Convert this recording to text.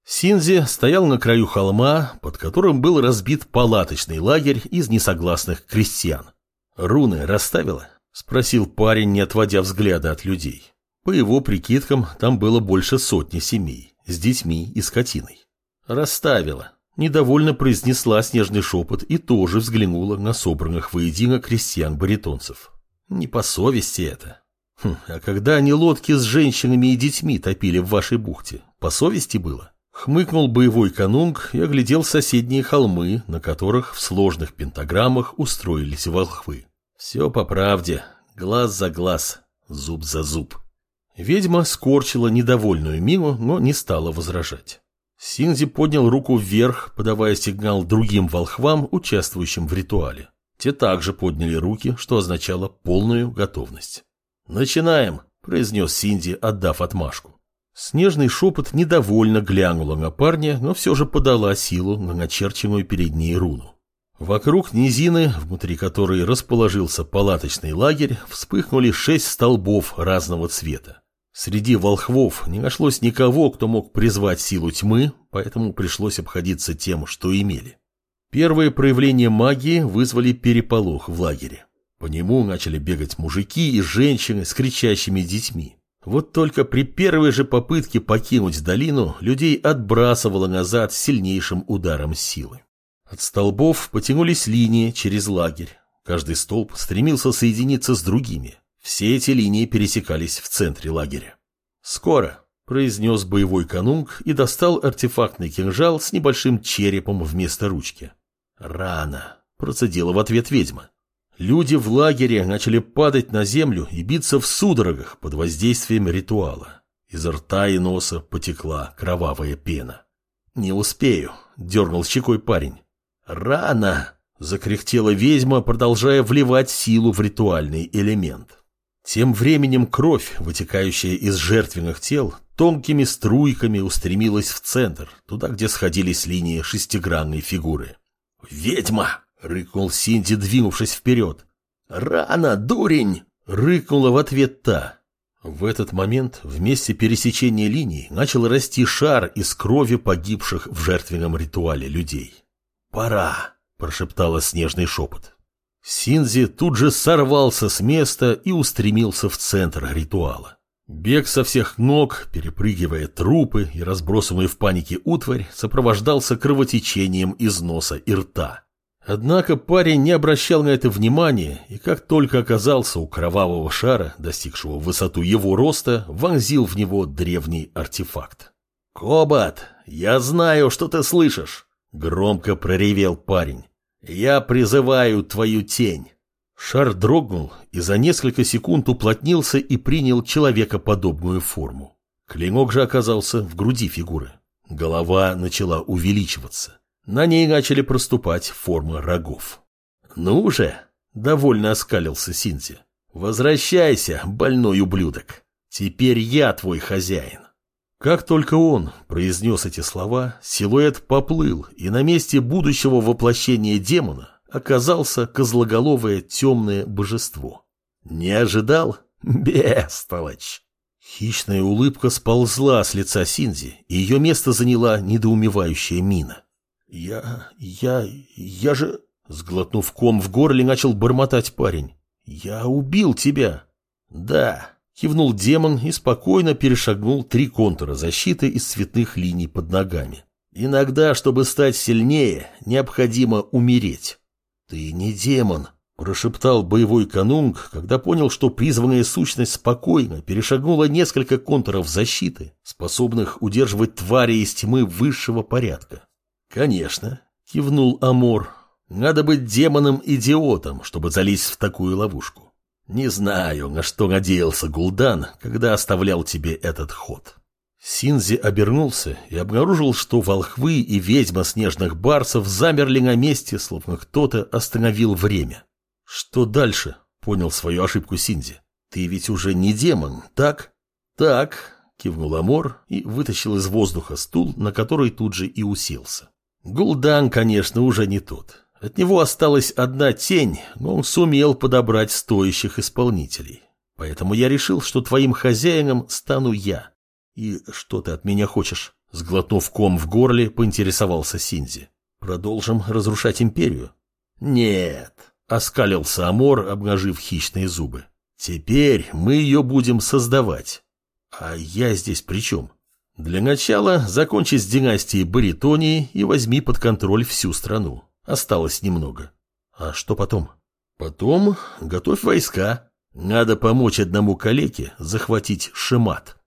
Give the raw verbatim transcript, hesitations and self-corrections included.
Синзи стоял на краю холма, под которым был разбит палаточный лагерь из несогласных крестьян. «Руны расставила?» – спросил парень, не отводя взгляда от людей. По его прикидкам, там было больше сотни семей, с детьми и скотиной. «Расставила», – недовольно произнесла снежный шепот и тоже взглянула на собранных воедино крестьян-баритонцев. «Не по совести это. Хм, а когда они лодки с женщинами и детьми топили в вашей бухте, по совести было?» Хмыкнул боевой канунг и оглядел соседние холмы, на которых в сложных пентаграммах устроились волхвы. Все по правде, глаз за глаз, зуб за зуб. Ведьма скорчила недовольную мину, но не стала возражать. Синзи поднял руку вверх, подавая сигнал другим волхвам, участвующим в ритуале. Те также подняли руки, что означало полную готовность. «Начинаем», – произнес Синзи, отдав отмашку. Снежный шепот недовольно глянула на парня, но все же подала силу на начерченную перед ней руну. Вокруг низины, внутри которой расположился палаточный лагерь, вспыхнули шесть столбов разного цвета. Среди волхвов не нашлось никого, кто мог призвать силу тьмы, поэтому пришлось обходиться тем, что имели. Первые проявления магии вызвали переполох в лагере. По нему начали бегать мужики и женщины с кричащими детьми. Вот только при первой же попытке покинуть долину людей отбрасывало назад сильнейшим ударом силы. От столбов потянулись линии через лагерь. Каждый столб стремился соединиться с другими. Все эти линии пересекались в центре лагеря. «Скоро», – произнес боевой канунг и достал артефактный кинжал с небольшим черепом вместо ручки. «Рано», – процедила в ответ ведьма. Люди в лагере начали падать на землю и биться в судорогах под воздействием ритуала. Из рта и носа потекла кровавая пена. «Не успею», — дернул щекой парень. «Рано!» — закряхтела ведьма, продолжая вливать силу в ритуальный элемент. Тем временем кровь, вытекающая из жертвенных тел, тонкими струйками устремилась в центр, туда, где сходились линии шестигранной фигуры. «Ведьма!» — рыкнул Синди, двинувшись вперед. «Рано, дурень!» — рыкнула в ответ та. В этот момент в месте пересечения линий начал расти шар из крови погибших в жертвенном ритуале людей. «Пора!» — прошептала снежный шепот. Синзи тут же сорвался с места и устремился в центр ритуала. Бег со всех ног, перепрыгивая трупы и разбросанную в панике утварь, сопровождался кровотечением из носа и рта. Однако парень не обращал на это внимания, и как только оказался у кровавого шара, достигшего высоту его роста, вонзил в него древний артефакт. «Кобат, я знаю, что ты слышишь!» — громко проревел парень. «Я призываю твою тень!» Шар дрогнул и за несколько секунд уплотнился и принял человекоподобную форму. Клинок же оказался в груди фигуры. Голова начала увеличиваться. На ней начали проступать формы рогов. «Ну же!» — довольно оскалился Синзи. «Возвращайся, больной ублюдок! Теперь я твой хозяин!» Как только он произнес эти слова, силуэт поплыл, и на месте будущего воплощения демона оказался козлоголовое темное божество. «Не ожидал? Бестолочь!» Хищная улыбка сползла с лица Синзи, и ее место заняла недоумевающая мина. «Я... я... я же...» Сглотнув ком в горле, начал бормотать парень. «Я убил тебя!» «Да...» Кивнул демон и спокойно перешагнул три контура защиты из цветных линий под ногами. «Иногда, чтобы стать сильнее, необходимо умереть». «Ты не демон», – прошептал боевой канунг, когда понял, что призванная сущность спокойно перешагнула несколько контуров защиты, способных удерживать твари из тьмы высшего порядка. «Конечно», – кивнул Амор, – «надо быть демоном-идиотом, чтобы залезть в такую ловушку. Не знаю, на что надеялся Гул'дан, когда оставлял тебе этот ход». Синзи обернулся и обнаружил, что волхвы и ведьма снежных барсов замерли на месте, словно кто-то остановил время. «Что дальше?» — понял свою ошибку Синзи. «Ты ведь уже не демон, так?» «Так», — кивнул Амор и вытащил из воздуха стул, на который тут же и уселся. Гул'дан, конечно, уже не тот. От него осталась одна тень, но он сумел подобрать стоящих исполнителей. Поэтому я решил, что твоим хозяином стану я. И что ты от меня хочешь? Сглотнув ком в горле, поинтересовался Синзи. Продолжим разрушать империю? Нет, оскалился Амор, обнажив хищные зубы. Теперь мы ее будем создавать. А я здесь при чем? Для начала закончи с династией Баритонии и возьми под контроль всю страну. Осталось немного. А что потом? Потом готовь войска. Надо помочь одному калеке захватить Шемат.